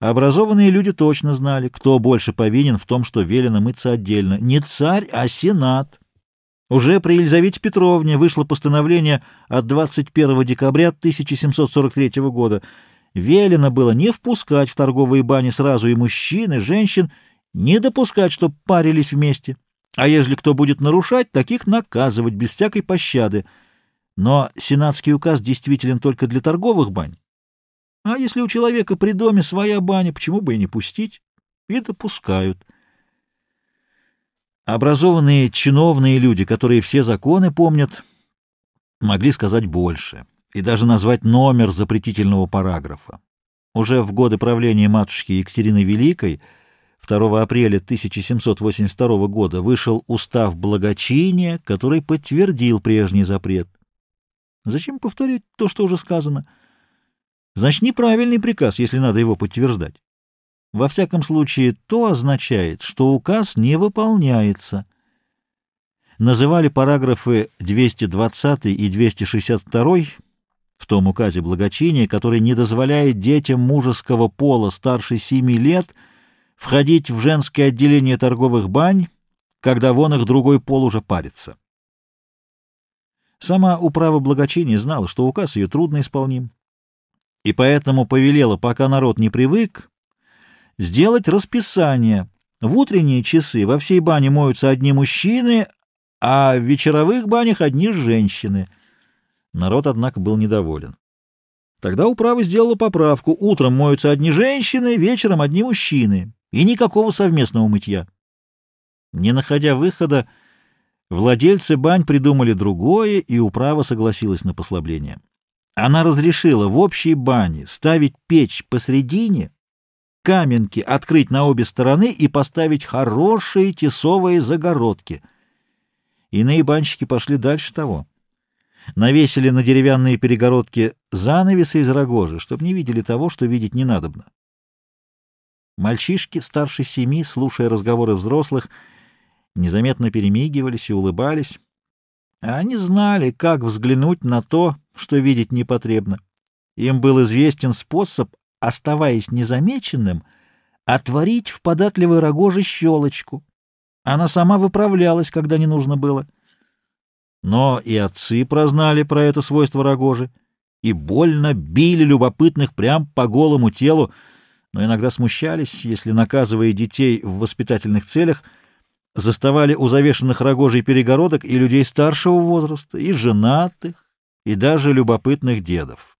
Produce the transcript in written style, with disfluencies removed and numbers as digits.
Образованные люди точно знали, кто больше повинен в том, что велено мыться отдельно. Не царь, а сенат. Уже при Елизавете Петровне вышло постановление от 21 декабря 1743 года. Велено было не впускать в торговые бани сразу и мужчин, и женщин, не допускать, чтоб парились вместе. А ежели кто будет нарушать, таких наказывать без всякой пощады. Но сенатский указ действителен только для торговых бань. А если у человека при доме своя баня, почему бы и не пустить? И допускают. Образованные чиновные люди, которые все законы помнят, могли сказать больше и даже назвать номер запретительного параграфа. Уже в годы правления матушки Екатерины Великой, 2 апреля 1782 года, вышел устав благочиния, который подтвердил прежний запрет. Зачем повторять то, что уже сказано? Значит, неправильный приказ, если надо его подтверждать. Во всяком случае, то означает, что указ не выполняется. Называли параграфы 220 и 262 в том указе благочиния, который не дозволяет детям мужеского пола старше 7 лет входить в женское отделение торговых бань, когда вон их другой пол уже парится. Сама управа благочиния знала, что указ ее трудно исполним, и поэтому повелела, пока народ не привык, сделать расписание. В утренние часы во всей бане моются одни мужчины, а в вечеровых банях одни женщины. Народ, однако, был недоволен. Тогда управа сделала поправку. Утром моются одни женщины, вечером одни мужчины. И никакого совместного мытья. Не находя выхода, владельцы бань придумали другое, и управа согласилась на послабление. Она разрешила в общей бане ставить печь посредине, каменки открыть на обе стороны и поставить хорошие тесовые загородки. Иные банщики пошли дальше того. Навесили на деревянные перегородки занавесы из рогожи, чтобы не видели того, что видеть не надобно. Мальчишки старше 7, слушая разговоры взрослых, незаметно перемигивались и улыбались. Они знали, как взглянуть на то, что видеть непотребно. Им был известен способ, оставаясь незамеченным, отворить в податливой рогоже щелочку. Она сама выправлялась, когда не нужно было. Но и отцы прознали про это свойство рогожи и больно били любопытных прям по голому телу, но иногда смущались, если, наказывая детей в воспитательных целях, заставали у завешенных рогожей перегородок и людей старшего возраста, и женатых, и даже любопытных дедов.